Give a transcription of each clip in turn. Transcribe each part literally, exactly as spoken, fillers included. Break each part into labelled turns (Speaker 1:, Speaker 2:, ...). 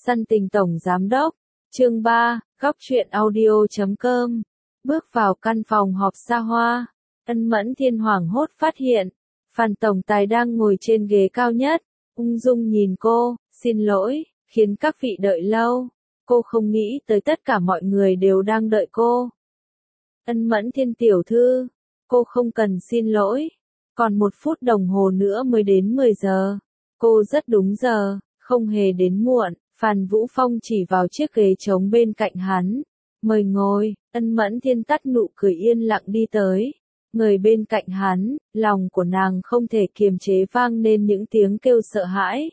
Speaker 1: Săn tình tổng giám đốc. Chương ba, góc truyện audio chấm com. Bước vào căn phòng họp xa hoa, Ân Mẫn Thiên hoảng hốt phát hiện, Phan tổng tài đang ngồi trên ghế cao nhất, ung dung nhìn cô, xin lỗi, khiến các vị đợi lâu. Cô không nghĩ tới tất cả mọi người đều đang đợi cô. Ân Mẫn Thiên tiểu thư, cô không cần xin lỗi, còn một phút đồng hồ nữa mới đến mười giờ. Cô rất đúng giờ, không hề đến muộn. Phan Vũ Phong chỉ vào chiếc ghế trống bên cạnh hắn. Mời ngồi. Ân Mẫn Thiên tắt nụ cười yên lặng đi tới. Người bên cạnh hắn, lòng của nàng không thể kiềm chế vang nên những tiếng kêu sợ hãi.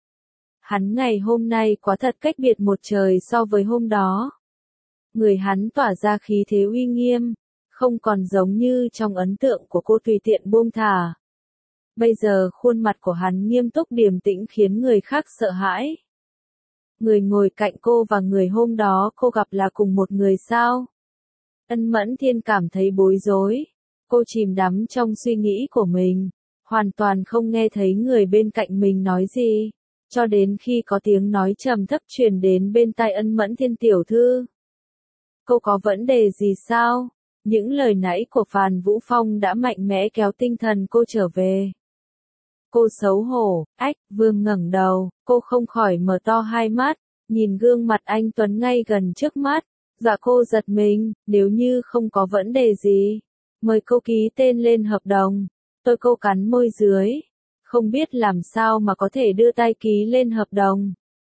Speaker 1: Hắn ngày hôm nay quá thật cách biệt một trời so với hôm đó. Người hắn tỏa ra khí thế uy nghiêm, không còn giống như trong ấn tượng của cô tùy tiện buông thả. Bây giờ khuôn mặt của hắn nghiêm túc điềm tĩnh khiến người khác sợ hãi. Người ngồi cạnh cô và người hôm đó cô gặp là cùng một người sao? Ân Mẫn Thiên cảm thấy bối rối. Cô chìm đắm trong suy nghĩ của mình, hoàn toàn không nghe thấy người bên cạnh mình nói gì, cho đến khi có tiếng nói trầm thấp truyền đến bên tai Ân Mẫn Thiên tiểu thư. Cô có vấn đề gì sao? Những lời nãy của Phan Vũ Phong đã mạnh mẽ kéo tinh thần cô trở về. Cô xấu hổ, ách, vương ngẩng đầu, cô không khỏi mở to hai mắt, nhìn gương mặt anh Tuấn ngay gần trước mắt. Dạ cô giật mình, nếu như không có vấn đề gì, mời cô ký tên lên hợp đồng. Tôi cô cắn môi dưới, không biết làm sao mà có thể đưa tay ký lên hợp đồng.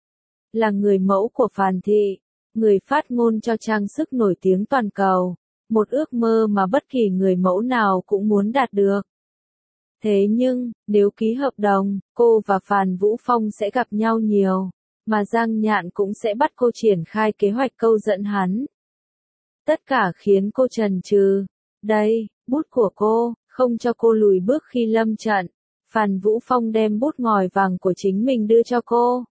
Speaker 1: Là người mẫu của Phan Thị, người phát ngôn cho trang sức nổi tiếng toàn cầu, một ước mơ mà bất kỳ người mẫu nào cũng muốn đạt được. Thế nhưng, nếu ký hợp đồng, cô và Phan Vũ Phong sẽ gặp nhau nhiều, mà Giang Nhạn cũng sẽ bắt cô triển khai kế hoạch câu dẫn hắn. Tất cả khiến cô chần chừ. Đây, bút của cô, không cho cô lùi bước khi lâm trận. Phan Vũ Phong đem bút ngòi vàng của chính mình đưa cho cô.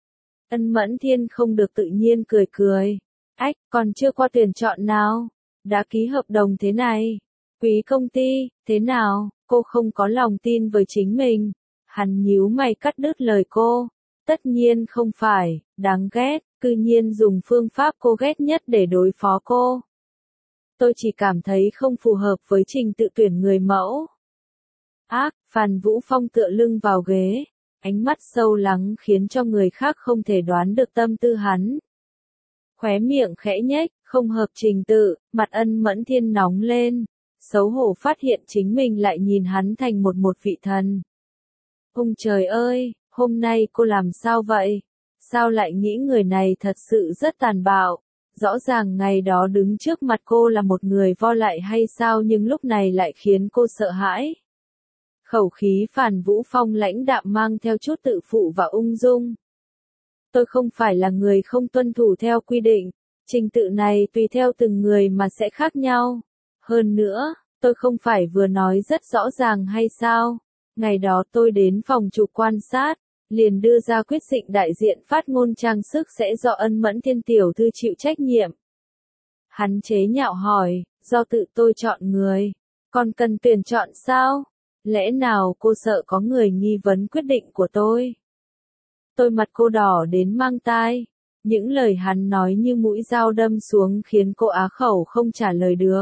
Speaker 1: Ân Mẫn Thiên không được tự nhiên cười cười. Ách, còn chưa qua tuyển chọn nào? Đã ký hợp đồng thế này. Quý công ty, thế nào? Cô không có lòng tin với chính mình. Hắn nhíu mày cắt đứt lời cô. Tất nhiên không phải, đáng ghét, cư nhiên dùng phương pháp cô ghét nhất để đối phó cô. Tôi chỉ cảm thấy không phù hợp với trình tự tuyển người mẫu. Ác, Phan Vũ Phong tựa lưng vào ghế, ánh mắt sâu lắng khiến cho người khác không thể đoán được tâm tư hắn. Khóe miệng khẽ nhếch, không hợp trình tự, mặt Ân Mẫn Thiên nóng lên, xấu hổ phát hiện chính mình lại nhìn hắn thành một một vị thần. Ông trời ơi, hôm nay cô làm sao vậy? Sao lại nghĩ người này thật sự rất tàn bạo? Rõ ràng ngày đó đứng trước mặt cô là một người vo lại hay sao nhưng lúc này lại khiến cô sợ hãi. Khẩu khí Phan Vũ Phong lãnh đạm mang theo chút tự phụ và ung dung. Tôi không phải là người không tuân thủ theo quy định, trình tự này tùy theo từng người mà sẽ khác nhau. Hơn nữa, tôi không phải vừa nói rất rõ ràng hay sao? Ngày đó tôi đến phòng chụp quan sát, liền đưa ra quyết định đại diện phát ngôn trang sức sẽ do Ân Mẫn Thiên tiểu thư chịu trách nhiệm. Hắn chế nhạo hỏi, do tự tôi chọn người, còn cần tuyển chọn sao? Lẽ nào cô sợ có người nghi vấn quyết định của tôi? Tôi mặt cô đỏ đến mang tai, những lời hắn nói như mũi dao đâm xuống khiến cô á khẩu không trả lời được.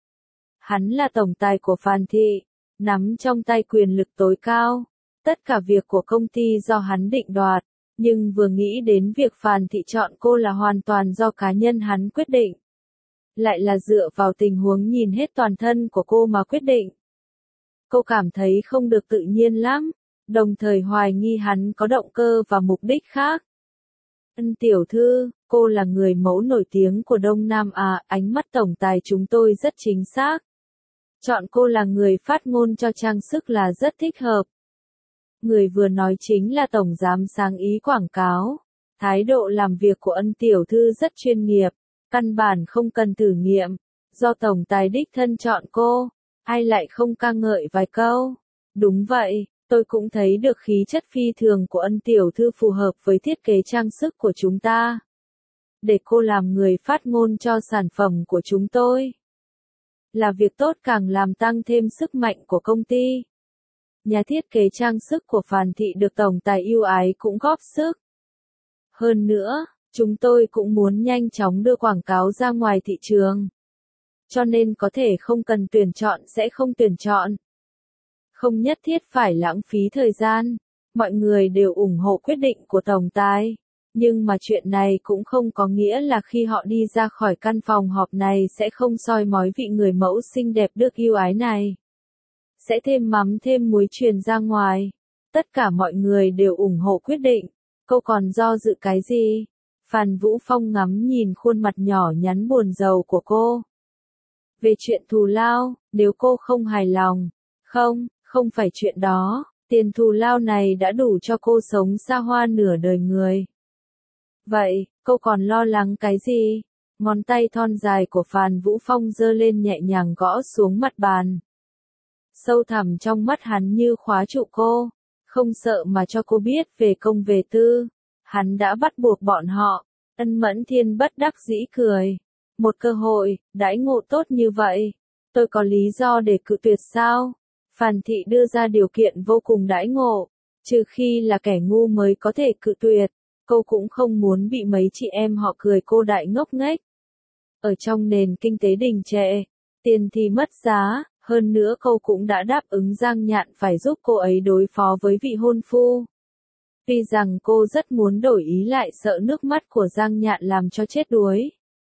Speaker 1: Hắn là tổng tài của Phan Thị, nắm trong tay quyền lực tối cao. Tất cả việc của công ty do hắn định đoạt, nhưng vừa nghĩ đến việc Phan Thị chọn cô là hoàn toàn do cá nhân hắn quyết định. Lại là dựa vào tình huống nhìn hết toàn thân của cô mà quyết định. Cô cảm thấy không được tự nhiên lắm, đồng thời hoài nghi hắn có động cơ và mục đích khác. Ân tiểu thư, cô là người mẫu nổi tiếng của Đông Nam Á, ánh mắt tổng tài chúng tôi rất chính xác. Chọn cô là người phát ngôn cho trang sức là rất thích hợp. Người vừa nói chính là tổng giám sáng ý quảng cáo. Thái độ làm việc của Ân tiểu thư rất chuyên nghiệp, căn bản không cần thử nghiệm. Do tổng tài đích thân chọn cô, ai lại không ca ngợi vài câu. Đúng vậy, tôi cũng thấy được khí chất phi thường của Ân tiểu thư phù hợp với thiết kế trang sức của chúng ta. Để cô làm người phát ngôn cho sản phẩm của chúng tôi là việc tốt càng làm tăng thêm sức mạnh của công ty. Nhà thiết kế trang sức của Phan Thị được tổng tài ưu ái cũng góp sức. Hơn nữa, chúng tôi cũng muốn nhanh chóng đưa quảng cáo ra ngoài thị trường. Cho nên có thể không cần tuyển chọn sẽ không tuyển chọn. Không nhất thiết phải lãng phí thời gian. Mọi người đều ủng hộ quyết định của tổng tài. Nhưng mà chuyện này cũng không có nghĩa là khi họ đi ra khỏi căn phòng họp này sẽ không soi mói vị người mẫu xinh đẹp được yêu ái này. Sẽ thêm mắm thêm muối truyền ra ngoài. Tất cả mọi người đều ủng hộ quyết định. Cô còn do dự cái gì? Phan Vũ Phong ngắm nhìn khuôn mặt nhỏ nhắn buồn rầu của cô. Về chuyện thù lao, nếu cô không hài lòng, không, không phải chuyện đó, tiền thù lao này đã đủ cho cô sống xa hoa nửa đời người. Vậy, cô còn lo lắng cái gì? Ngón tay thon dài của Phan Vũ Phong giơ lên nhẹ nhàng gõ xuống mặt bàn. Sâu thẳm trong mắt hắn như khóa trụ cô, không sợ mà cho cô biết về công về tư. Hắn đã bắt buộc bọn họ. Ân Mẫn Thiên bất đắc dĩ cười. Một cơ hội, đãi ngộ tốt như vậy, tôi có lý do để cự tuyệt sao? Phan Thị đưa ra điều kiện vô cùng đãi ngộ, trừ khi là kẻ ngu mới có thể cự tuyệt. Cô cũng không muốn bị mấy chị em họ cười cô đại ngốc nghếch. Ở trong nền kinh tế đình trệ, tiền thì mất giá, hơn nữa cô cũng đã đáp ứng Giang Nhạn phải giúp cô ấy đối phó với vị hôn phu. Tuy rằng cô rất muốn đổi ý lại sợ nước mắt của Giang Nhạn làm cho chết đuối.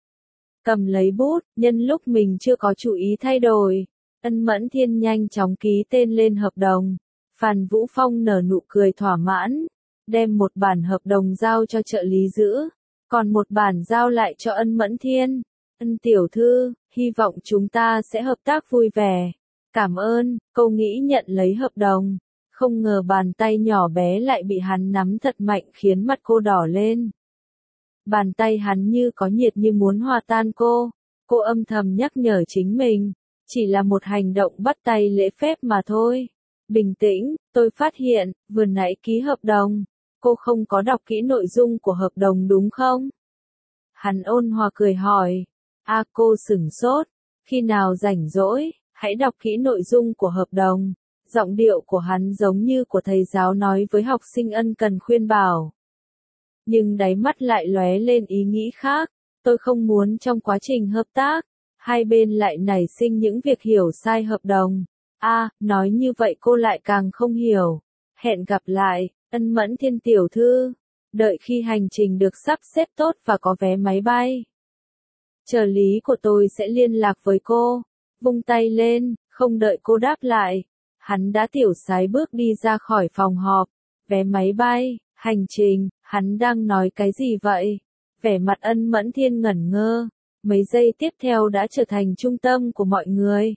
Speaker 1: Cầm lấy bút, nhân lúc mình chưa có chủ ý thay đổi, Ân Mẫn Thiên nhanh chóng ký tên lên hợp đồng. Phan Vũ Phong nở nụ cười thỏa mãn, đem một bản hợp đồng giao cho trợ lý giữ, còn một bản giao lại cho Ân Mẫn Thiên. Ân tiểu thư, hy vọng chúng ta sẽ hợp tác vui vẻ. Cảm ơn, cô nghĩ nhận lấy hợp đồng. Không ngờ bàn tay nhỏ bé lại bị hắn nắm thật mạnh khiến mặt cô đỏ lên. Bàn tay hắn như có nhiệt như muốn hòa tan cô. Cô âm thầm nhắc nhở chính mình. Chỉ là một hành động bắt tay lễ phép mà thôi. Bình tĩnh, tôi phát hiện, vừa nãy ký hợp đồng. Cô không có đọc kỹ nội dung của hợp đồng đúng không? Hắn ôn hòa cười hỏi. A cô sửng sốt. Khi nào rảnh rỗi, hãy đọc kỹ nội dung của hợp đồng. Giọng điệu của hắn giống như của thầy giáo nói với học sinh ân cần khuyên bảo. Nhưng đáy mắt lại lóe lên ý nghĩ khác. Tôi không muốn trong quá trình hợp tác, hai bên lại nảy sinh những việc hiểu sai hợp đồng. A, à, nói như vậy cô lại càng không hiểu. Hẹn gặp lại, Ân Mẫn Thiên tiểu thư. Đợi khi hành trình được sắp xếp tốt và có vé máy bay. Trợ lý của tôi sẽ liên lạc với cô. Vung tay lên, không đợi cô đáp lại. Hắn đã tiểu sái bước đi ra khỏi phòng họp. Vé máy bay, hành trình, hắn đang nói cái gì vậy? Vẻ mặt Ân Mẫn Thiên ngẩn ngơ. Mấy giây tiếp theo đã trở thành trung tâm của mọi người.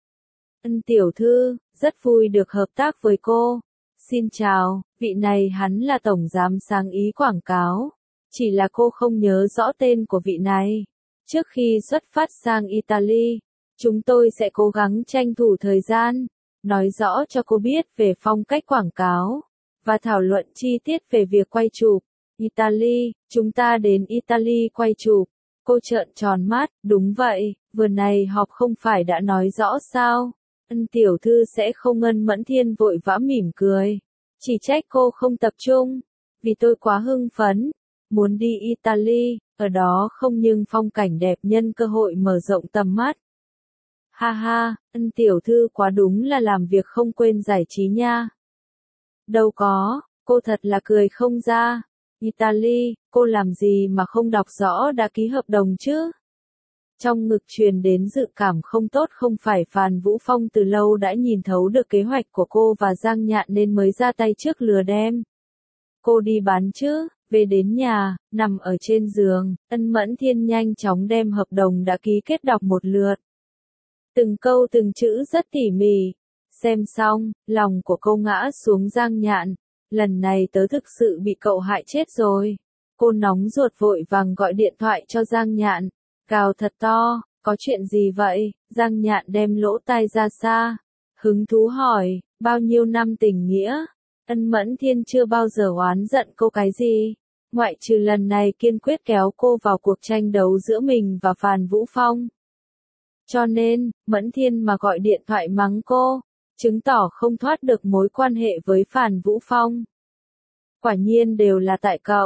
Speaker 1: Ân tiểu thư, rất vui được hợp tác với cô. Xin chào, vị này hắn là tổng giám sáng ý quảng cáo. Chỉ là cô không nhớ rõ tên của vị này. Trước khi xuất phát sang Italy, chúng tôi sẽ cố gắng tranh thủ thời gian, nói rõ cho cô biết về phong cách quảng cáo, và thảo luận chi tiết về việc quay chụp. Italy, chúng ta đến Italy quay chụp. Cô trợn tròn mắt, đúng vậy, vừa này họp không phải đã nói rõ sao? Ân tiểu thư sẽ không. Ân Mẫn Thiên vội vã mỉm cười. Chỉ trách cô không tập trung, vì tôi quá hưng phấn, muốn đi Italy, ở đó không nhưng phong cảnh đẹp nhân cơ hội mở rộng tầm mắt. Ha ha, Ân tiểu thư quá đúng là làm việc không quên giải trí nha. Đâu có, cô thật là cười không ra. Italy, cô làm gì mà không đọc rõ đã ký hợp đồng chứ? Trong ngực truyền đến dự cảm không tốt. Không phải Phan Vũ Phong từ lâu đã nhìn thấu được kế hoạch của cô và Giang Nhạn nên mới ra tay trước lừa đem cô đi bán chứ? Về đến nhà, nằm ở trên giường, Ân Mẫn Thiên nhanh chóng đem hợp đồng đã ký kết đọc một lượt. Từng câu từng chữ rất tỉ mỉ. Xem xong, lòng của cô ngã xuống. Giang Nhạn, lần này tớ thực sự bị cậu hại chết rồi. Cô nóng ruột vội vàng gọi điện thoại cho Giang Nhạn. Gào thật to, có chuyện gì vậy? Giang Nhạn đem lỗ tai ra xa. Hứng thú hỏi, bao nhiêu năm tình nghĩa? Ân Mẫn Thiên chưa bao giờ oán giận cô cái gì. Ngoại trừ lần này kiên quyết kéo cô vào cuộc tranh đấu giữa mình và Phan Vũ Phong. Cho nên, Mẫn Thiên mà gọi điện thoại mắng cô, chứng tỏ không thoát được mối quan hệ với Phan Vũ Phong. Quả nhiên đều là tại cậu.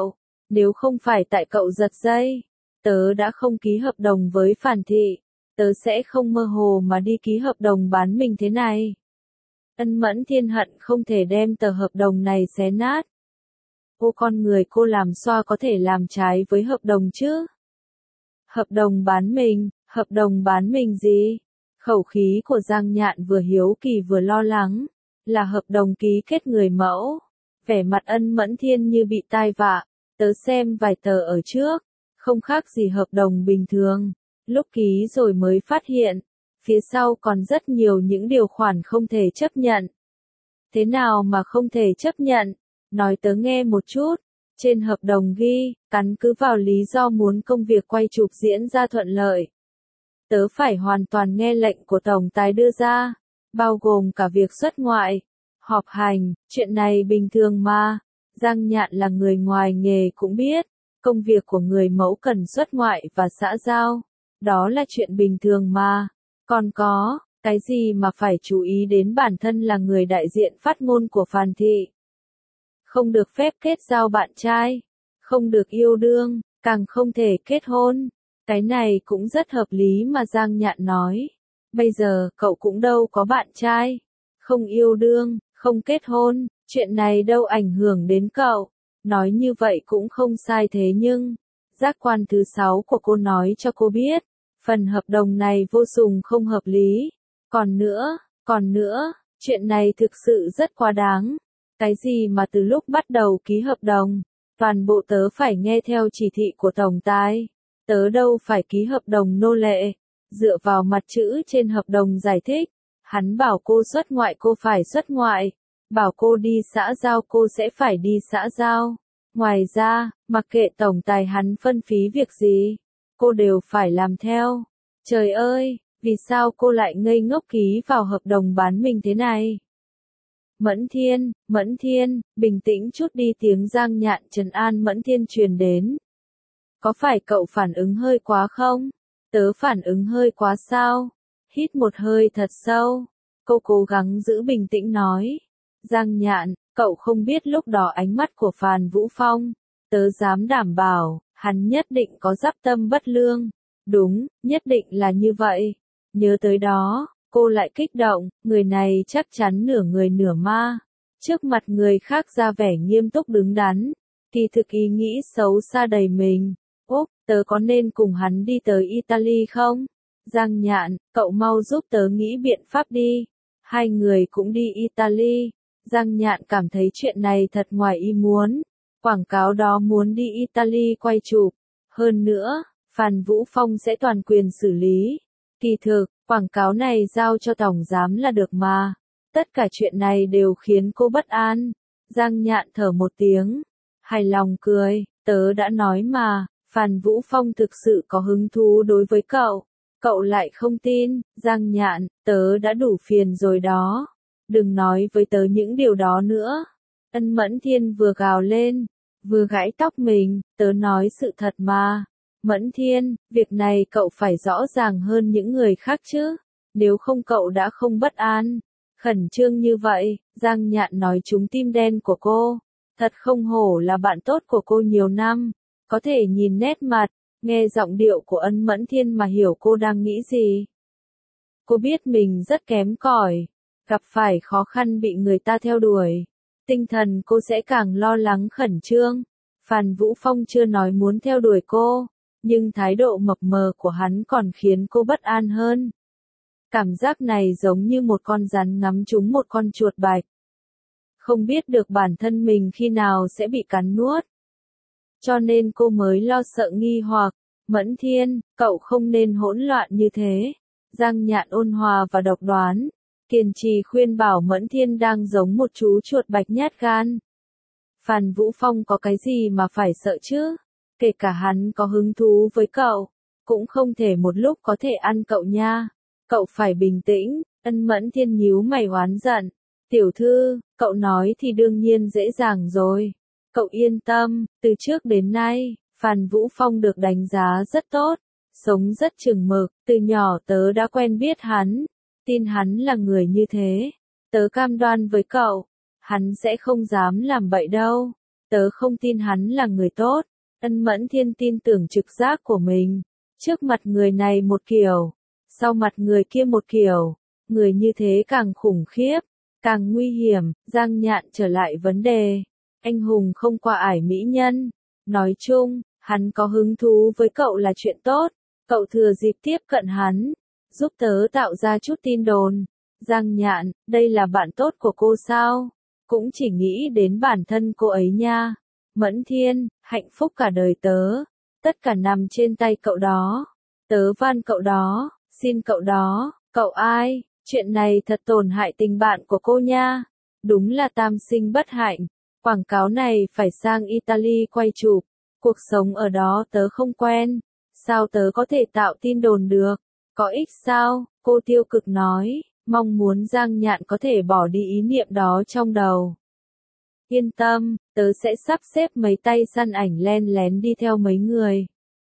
Speaker 1: Nếu không phải tại cậu giật dây, tớ đã không ký hợp đồng với Phản Thị, tớ sẽ không mơ hồ mà đi ký hợp đồng bán mình thế này. Ân Mẫn Thiên hận không thể đem tờ hợp đồng này xé nát. Ô con người cô làm sao có thể làm trái với hợp đồng chứ? Hợp đồng bán mình, hợp đồng bán mình gì? Khẩu khí của Giang Nhạn vừa hiếu kỳ vừa lo lắng, là hợp đồng ký kết người mẫu. Vẻ mặt Ân Mẫn Thiên như bị tai vạ, tớ xem vài tờ ở trước, không khác gì hợp đồng bình thường, lúc ký rồi mới phát hiện, phía sau còn rất nhiều những điều khoản không thể chấp nhận. Thế nào mà không thể chấp nhận? Nói tớ nghe một chút. Trên hợp đồng ghi, căn cứ vào lý do muốn công việc quay chụp diễn ra thuận lợi. Tớ phải hoàn toàn nghe lệnh của tổng tài đưa ra, bao gồm cả việc xuất ngoại, họp hành, chuyện này bình thường mà. Giang Nhạn là người ngoài nghề cũng biết, công việc của người mẫu cần xuất ngoại và xã giao, đó là chuyện bình thường mà. Còn có, cái gì mà phải chú ý đến bản thân là người đại diện phát ngôn của Phàn Thị. Không được phép kết giao bạn trai, không được yêu đương, càng không thể kết hôn. Cái này cũng rất hợp lý mà Giang Nhạn nói. Bây giờ cậu cũng đâu có bạn trai, không yêu đương, không kết hôn, chuyện này đâu ảnh hưởng đến cậu. Nói như vậy cũng không sai thế nhưng, giác quan thứ sáu của cô nói cho cô biết, phần hợp đồng này vô cùng không hợp lý. Còn nữa, còn nữa, chuyện này thực sự rất quá đáng. Cái gì mà từ lúc bắt đầu ký hợp đồng, toàn bộ tớ phải nghe theo chỉ thị của tổng tài. Tớ đâu phải ký hợp đồng nô lệ. Dựa vào mặt chữ trên hợp đồng giải thích, hắn bảo cô xuất ngoại cô phải xuất ngoại, bảo cô đi xã giao cô sẽ phải đi xã giao. Ngoài ra, mặc kệ tổng tài hắn phân phí việc gì, cô đều phải làm theo. Trời ơi, vì sao cô lại ngây ngốc ký vào hợp đồng bán mình thế này? Mẫn Thiên, Mẫn Thiên, bình tĩnh chút đi, tiếng Giang Nhạn trấn an Mẫn Thiên truyền đến. Có phải cậu phản ứng hơi quá không? Tớ phản ứng hơi quá sao? Hít một hơi thật sâu. Cô cố gắng giữ bình tĩnh nói. Giang Nhạn, cậu không biết lúc đó ánh mắt của Phàn Vũ Phong. Tớ dám đảm bảo, hắn nhất định có dắp tâm bất lương. Đúng, nhất định là như vậy. Nhớ tới đó, cô lại kích động, người này chắc chắn nửa người nửa ma. Trước mặt người khác ra vẻ nghiêm túc đứng đắn. Kỳ thực ý nghĩ xấu xa đầy mình. Úc, tớ có nên cùng hắn đi tới Italy không? Giang Nhạn, cậu mau giúp tớ nghĩ biện pháp đi. Hai người cũng đi Italy. Giang Nhạn cảm thấy chuyện này thật ngoài ý muốn. Quảng cáo đó muốn đi Italy quay chụp. Hơn nữa, Phàn Vũ Phong sẽ toàn quyền xử lý. Kỳ thực, quảng cáo này giao cho tổng giám là được mà. Tất cả chuyện này đều khiến cô bất an. Giang Nhạn thở một tiếng. Hài lòng cười, tớ đã nói mà. Phàn Vũ Phong thực sự có hứng thú đối với cậu. Cậu lại không tin, Giang Nhạn, tớ đã đủ phiền rồi đó. Đừng nói với tớ những điều đó nữa. Ân Mẫn Thiên vừa gào lên, vừa gãi tóc mình, tớ nói sự thật mà. Mẫn Thiên, việc này cậu phải rõ ràng hơn những người khác chứ. Nếu không cậu đã không bất an. Khẩn trương như vậy, Giang Nhạn nói trúng tim đen của cô. Thật không hổ là bạn tốt của cô nhiều năm. Có thể nhìn nét mặt, nghe giọng điệu của Ân Mẫn Thiên mà hiểu cô đang nghĩ gì. Cô biết mình rất kém cỏi, gặp phải khó khăn bị người ta theo đuổi. Tinh thần cô sẽ càng lo lắng khẩn trương. Phàn Vũ Phong chưa nói muốn theo đuổi cô, nhưng thái độ mập mờ của hắn còn khiến cô bất an hơn. Cảm giác này giống như một con rắn ngắm trúng một con chuột bạch. Không biết được bản thân mình khi nào sẽ bị cắn nuốt. Cho nên cô mới lo sợ nghi hoặc. Mẫn Thiên, cậu không nên hỗn loạn như thế. Giang Nhạn ôn hòa và độc đoán. Kiên trì khuyên bảo Mẫn Thiên đang giống một chú chuột bạch nhát gan. Phàn Vũ Phong có cái gì mà phải sợ chứ? Kể cả hắn có hứng thú với cậu, cũng không thể một lúc có thể ăn cậu nha. Cậu phải bình tĩnh. Ân Mẫn Thiên nhíu mày oán giận. Tiểu thư, cậu nói thì đương nhiên dễ dàng rồi. Cậu yên tâm, từ trước đến nay, Phàn Vũ Phong được đánh giá rất tốt, sống rất chừng mực, từ nhỏ tớ đã quen biết hắn, tin hắn là người như thế. Tớ cam đoan với cậu, hắn sẽ không dám làm bậy đâu. Tớ không tin hắn là người tốt, Ân Mẫn Thiên tin tưởng trực giác của mình. Trước mặt người này một kiểu, sau mặt người kia một kiểu, người như thế càng khủng khiếp, càng nguy hiểm. Giang Nhạn trở lại vấn đề. Anh hùng không qua ải mỹ nhân. Nói chung, hắn có hứng thú với cậu là chuyện tốt. Cậu thừa dịp tiếp cận hắn, giúp tớ tạo ra chút tin đồn. Giang Nhạn, đây là bạn tốt của cô sao? Cũng chỉ nghĩ đến bản thân cô ấy nha. Mẫn Thiên, hạnh phúc cả đời tớ. Tất cả nằm trên tay cậu đó. Tớ van cậu đó, xin cậu đó. Cậu ai? Chuyện này thật tổn hại tình bạn của cô nha. Đúng là tam sinh bất hạnh. Quảng cáo này phải sang Italy quay chụp. Cuộc sống ở đó tớ không quen. Sao tớ có thể tạo tin đồn được? Có ích sao? Cô tiêu cực nói, mong muốn Giang Nhạn có thể bỏ đi ý niệm đó trong đầu. Yên tâm, tớ sẽ sắp xếp mấy tay săn ảnh len lén đi theo mấy người.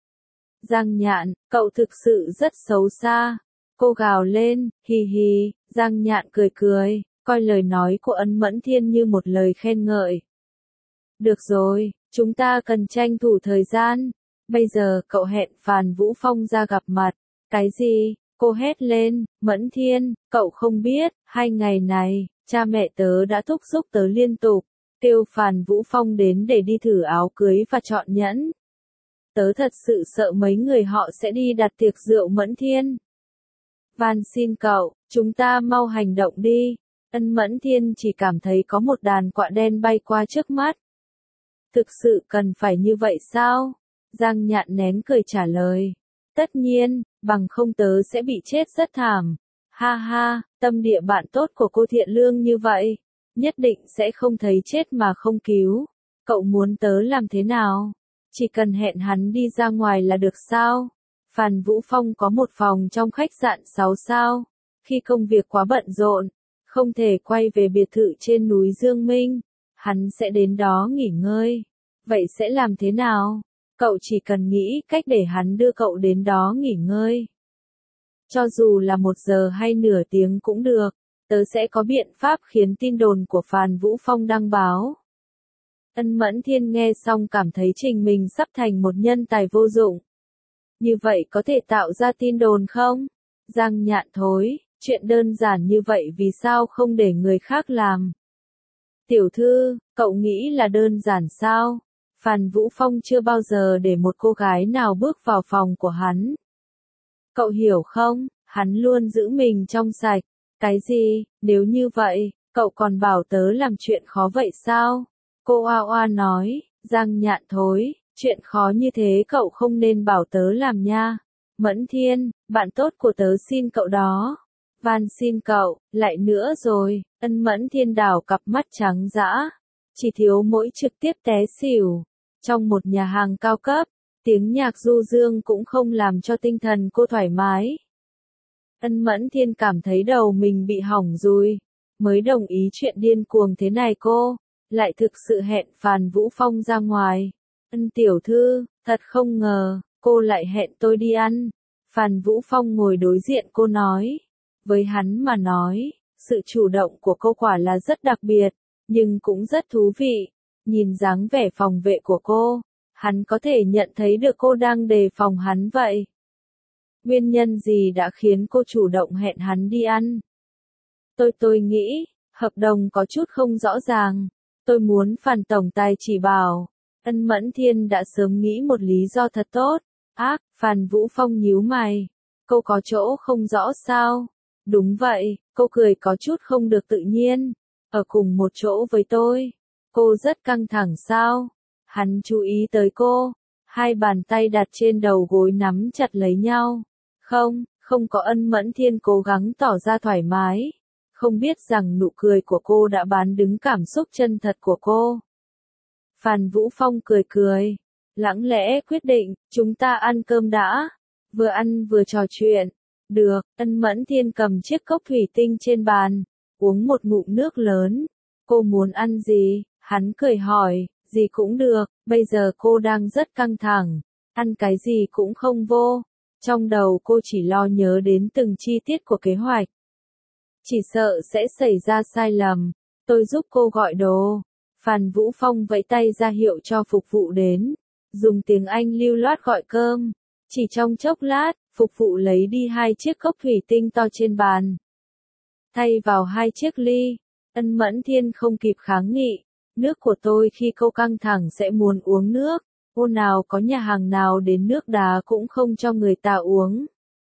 Speaker 1: Giang Nhạn, cậu thực sự rất xấu xa. Cô gào lên, hì hì. Giang Nhạn cười cười, coi lời nói của Ân Mẫn Thiên như một lời khen ngợi. Được rồi, chúng ta cần tranh thủ thời gian. Bây giờ cậu hẹn Phàn Vũ Phong ra gặp mặt. Cái gì? Cô hét lên. Mẫn Thiên, cậu không biết, hai ngày này, cha mẹ tớ đã thúc giục tớ liên tục, kêu Phàn Vũ Phong đến để đi thử áo cưới và chọn nhẫn. Tớ thật sự sợ mấy người họ sẽ đi đặt tiệc rượu. Mẫn Thiên, van xin cậu, chúng ta mau hành động đi. Ân Mẫn Thiên chỉ cảm thấy có một đàn quạ đen bay qua trước mắt. Thực sự cần phải như vậy sao? Giang Nhạn nén cười trả lời. Tất nhiên, bằng không tớ sẽ bị chết rất thảm. Ha ha, tâm địa bạn tốt của cô thiện lương như vậy, nhất định sẽ không thấy chết mà không cứu. Cậu muốn tớ làm thế nào? Chỉ cần hẹn hắn đi ra ngoài là được sao? Phàn Vũ Phong có một phòng trong khách sạn sáu sao. Khi công việc quá bận rộn, không thể quay về biệt thự trên núi Dương Minh, hắn sẽ đến đó nghỉ ngơi. Vậy sẽ làm thế nào? Cậu chỉ cần nghĩ cách để hắn đưa cậu đến đó nghỉ ngơi. Cho dù là một giờ hay nửa tiếng cũng được, tớ sẽ có biện pháp khiến tin đồn của Phàn Vũ Phong đăng báo. Ân Mẫn Thiên nghe xong cảm thấy trình mình sắp thành một nhân tài vô dụng. Như vậy có thể tạo ra tin đồn không? Giang Nhạn thối, chuyện đơn giản như vậy vì sao không để người khác làm? Tiểu thư, cậu nghĩ là đơn giản sao? Phàn Vũ Phong chưa bao giờ để một cô gái nào bước vào phòng của hắn. Cậu hiểu không? Hắn luôn giữ mình trong sạch. Cái gì? Nếu như vậy, cậu còn bảo tớ làm chuyện khó vậy sao? Cô oa oa nói. Giang Nhạn thối, chuyện khó như thế cậu không nên bảo tớ làm nha. Mẫn Thiên, bạn tốt của tớ xin cậu đó. Van xin cậu, lại nữa rồi. Ân Mẫn Thiên đảo cặp mắt trắng dã. Chỉ thiếu mỗi trực tiếp té xỉu. Trong một nhà hàng cao cấp, tiếng nhạc du dương cũng không làm cho tinh thần cô thoải mái. Ân Mẫn Thiên cảm thấy đầu mình bị hỏng rồi. Mới đồng ý chuyện điên cuồng thế này cô, lại thực sự hẹn Phàn Vũ Phong ra ngoài. Ân tiểu thư, thật không ngờ, cô lại hẹn tôi đi ăn. Phàn Vũ Phong ngồi đối diện cô nói. Với hắn mà nói, sự chủ động của cô quả là rất đặc biệt, nhưng cũng rất thú vị. Nhìn dáng vẻ phòng vệ của cô, hắn có thể nhận thấy được cô đang đề phòng hắn vậy. Nguyên nhân gì đã khiến cô chủ động hẹn hắn đi ăn? Tôi tôi nghĩ, hợp đồng có chút không rõ ràng. Tôi muốn Phàn tổng tài chỉ bảo. Ân Mẫn Thiên đã sớm nghĩ một lý do thật tốt. Ác, Phàn Vũ Phong nhíu mày. Cô có chỗ không rõ sao? Đúng vậy, cô cười có chút không được tự nhiên. Ở cùng một chỗ với tôi. Cô rất căng thẳng sao? Hắn chú ý tới cô. Hai bàn tay đặt trên đầu gối nắm chặt lấy nhau. Không, không có. Ân Mẫn Thiên cố gắng tỏ ra thoải mái. Không biết rằng nụ cười của cô đã bán đứng cảm xúc chân thật của cô. Phàn Vũ Phong cười cười. Lặng lẽ quyết định, chúng ta ăn cơm đã. Vừa ăn vừa trò chuyện. Được, Ân Mẫn Thiên cầm chiếc cốc thủy tinh trên bàn. Uống một ngụm nước lớn. Cô muốn ăn gì? Hắn cười hỏi. Gì cũng được, bây giờ cô đang rất căng thẳng. Ăn cái gì cũng không vô. Trong đầu cô chỉ lo nhớ đến từng chi tiết của kế hoạch. Chỉ sợ sẽ xảy ra sai lầm. Tôi giúp cô gọi đồ. Phàn Vũ Phong vẫy tay ra hiệu cho phục vụ đến. dùng tiếng Anh lưu loát gọi cơm. Chỉ trong chốc lát, phục vụ lấy đi hai chiếc cốc thủy tinh to trên bàn. Thay vào hai chiếc ly, Ân Mẫn Thiên không kịp kháng nghị. Nước của tôi khi cô căng thẳng sẽ muốn uống nước. Ô nào có nhà hàng nào đến nước đá cũng không cho người ta uống.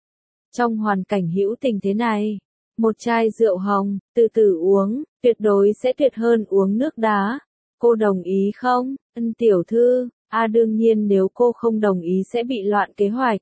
Speaker 1: Trong hoàn cảnh hữu tình thế này, một chai rượu hồng, từ từ uống, tuyệt đối sẽ tuyệt hơn uống nước đá. Cô đồng ý không, Ân tiểu thư? À đương nhiên nếu cô không đồng ý sẽ bị loạn kế hoạch.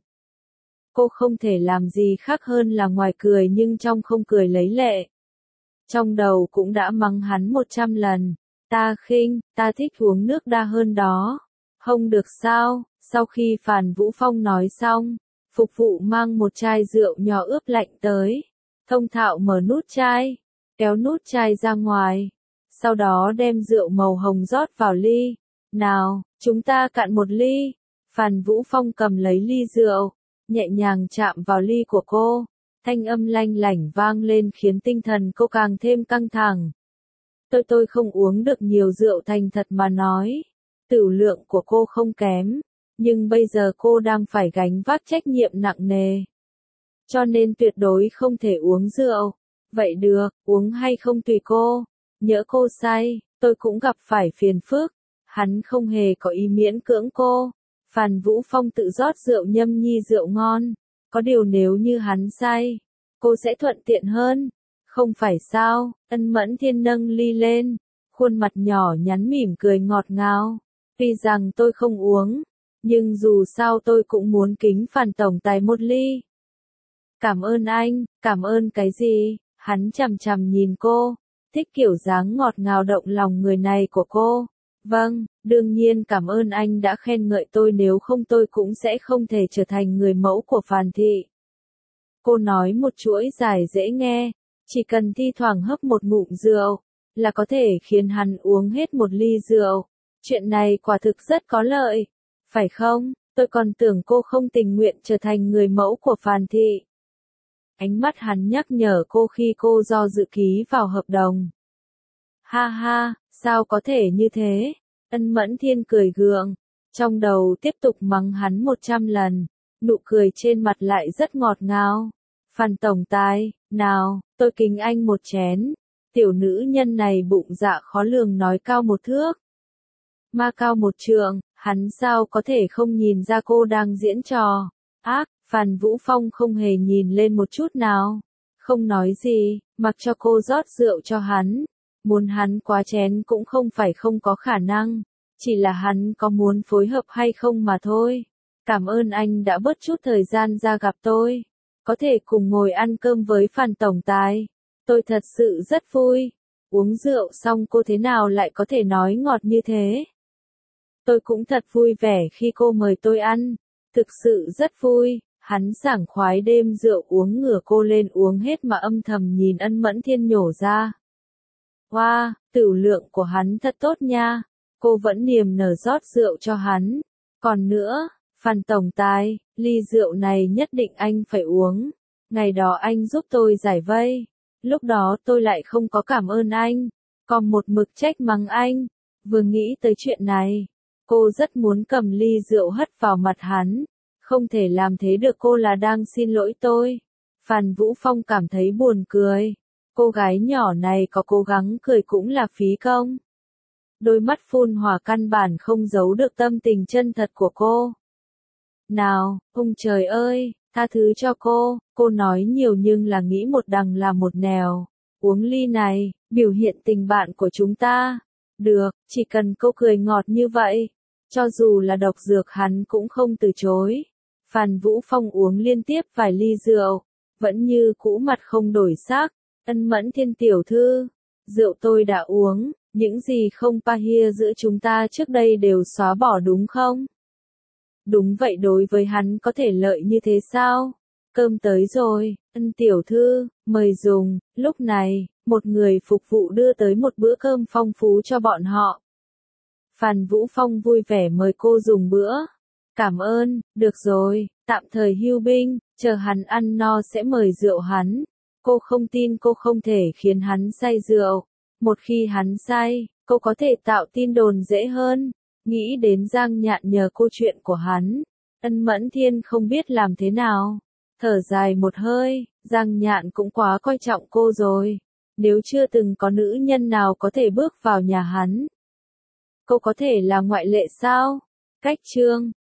Speaker 1: Cô không thể làm gì khác hơn là ngoài cười nhưng trong không cười lấy lệ. Trong đầu cũng đã mắng hắn một trăm lần. Ta khinh, ta thích uống nước đá hơn đó. Không được sao? Sau khi Phàn Vũ Phong nói xong, phục vụ mang một chai rượu nhỏ ướp lạnh tới. Thông thạo mở nút chai, kéo nút chai ra ngoài. Sau đó đem rượu màu hồng rót vào ly. Nào, chúng ta cạn một ly. Phàn Vũ Phong cầm lấy ly rượu, nhẹ nhàng chạm vào ly của cô. Thanh âm lanh lảnh vang lên khiến tinh thần cô càng thêm căng thẳng. Tôi tôi không uống được nhiều rượu, thành thật mà nói. Tửu lượng của cô không kém, nhưng bây giờ cô đang phải gánh vác trách nhiệm nặng nề. Cho nên tuyệt đối không thể uống rượu. Vậy được, uống hay không tùy cô. Nhỡ cô say, tôi cũng gặp phải phiền phức. Hắn không hề có ý miễn cưỡng cô. Phàn Vũ Phong tự rót rượu nhâm nhi rượu ngon. Có điều nếu như hắn say, cô sẽ thuận tiện hơn. Không phải sao? Ân Mẫn Thiên nâng ly lên, khuôn mặt nhỏ nhắn mỉm cười ngọt ngào. Tuy rằng tôi không uống, nhưng dù sao tôi cũng muốn kính Phàn tổng tài một ly. Cảm ơn anh. Cảm ơn cái gì? Hắn chằm chằm nhìn cô, thích kiểu dáng ngọt ngào động lòng người này của cô. Vâng, đương nhiên cảm ơn anh đã khen ngợi tôi, nếu không tôi cũng sẽ không thể trở thành người mẫu của Phàn thị. Cô nói một chuỗi dài dễ nghe, chỉ cần thi thoảng hấp một ngụm rượu, là có thể khiến hắn uống hết một ly rượu. Chuyện này quả thực rất có lợi, phải không? Tôi còn tưởng cô không tình nguyện trở thành người mẫu của Phàn thị. Ánh mắt hắn nhắc nhở cô khi cô do dự ký vào hợp đồng. Ha ha, sao có thể như thế? Ân Mẫn Thiên cười gượng, trong đầu tiếp tục mắng hắn một trăm lần, nụ cười trên mặt lại rất ngọt ngào. Phàn tổng tài, nào, tôi kính anh một chén. Tiểu nữ nhân này bụng dạ khó lường, nói cao một thước, ma cao một trượng, hắn sao có thể không nhìn ra cô đang diễn trò. Ác, Phàn Vũ Phong không hề nhìn lên một chút nào, không nói gì, mặc cho cô rót rượu cho hắn. Muốn hắn quá chén cũng không phải không có khả năng, chỉ là hắn có muốn phối hợp hay không mà thôi. Cảm ơn anh đã bớt chút thời gian ra gặp tôi, có thể cùng ngồi ăn cơm với Phàn tổng tài. Tôi thật sự rất vui. Uống rượu xong cô thế nào lại có thể nói ngọt như thế? Tôi cũng thật vui vẻ khi cô mời tôi ăn, thực sự rất vui. Hắn sảng khoái đêm rượu uống ngửa cô lên uống hết mà âm thầm nhìn Ân Mẫn Thiên nhổ ra. Wow, tửu lượng của hắn thật tốt nha. Cô vẫn niềm nở rót rượu cho hắn. Còn nữa, Phàn tổng tài, ly rượu này nhất định anh phải uống. Ngày đó anh giúp tôi giải vây. Lúc đó tôi lại không có cảm ơn anh, còn một mực trách mắng anh. Vừa nghĩ tới chuyện này, cô rất muốn cầm ly rượu hất vào mặt hắn. Không thể làm thế được, cô là đang xin lỗi tôi. Phàn Vũ Phong cảm thấy buồn cười. Cô gái nhỏ này có cố gắng cười cũng là phí công. Đôi mắt phun hỏa căn bản không giấu được tâm tình chân thật của cô. Nào, ông trời ơi, tha thứ cho cô, cô nói nhiều nhưng là nghĩ một đằng là một nẻo. Uống ly này, biểu hiện tình bạn của chúng ta. Được, chỉ cần cô cười ngọt như vậy, cho dù là độc dược hắn cũng không từ chối. Phàn Vũ Phong uống liên tiếp vài ly rượu, vẫn như cũ mặt không đổi sắc. Ân Mẫn Thiên tiểu thư, rượu tôi đã uống, những gì không pahia giữa chúng ta trước đây đều xóa bỏ đúng không? Đúng vậy, đối với hắn có thể lợi như thế sao? Cơm tới rồi, Ân tiểu thư, mời dùng. Lúc này, một người phục vụ đưa tới một bữa cơm phong phú cho bọn họ. Phàn Vũ Phong vui vẻ mời cô dùng bữa. Cảm ơn, được rồi, tạm thời hưu binh, chờ hắn ăn no sẽ mời rượu hắn. Cô không tin cô không thể khiến hắn say rượu. Một khi hắn say, cô có thể tạo tin đồn dễ hơn. Nghĩ đến Giang Nhạn nhờ cô chuyện của hắn, Ân Mẫn Thiên không biết làm thế nào. Thở dài một hơi, Giang Nhạn cũng quá coi trọng cô rồi. Nếu chưa từng có nữ nhân nào có thể bước vào nhà hắn, cô có thể là ngoại lệ sao? Cách chương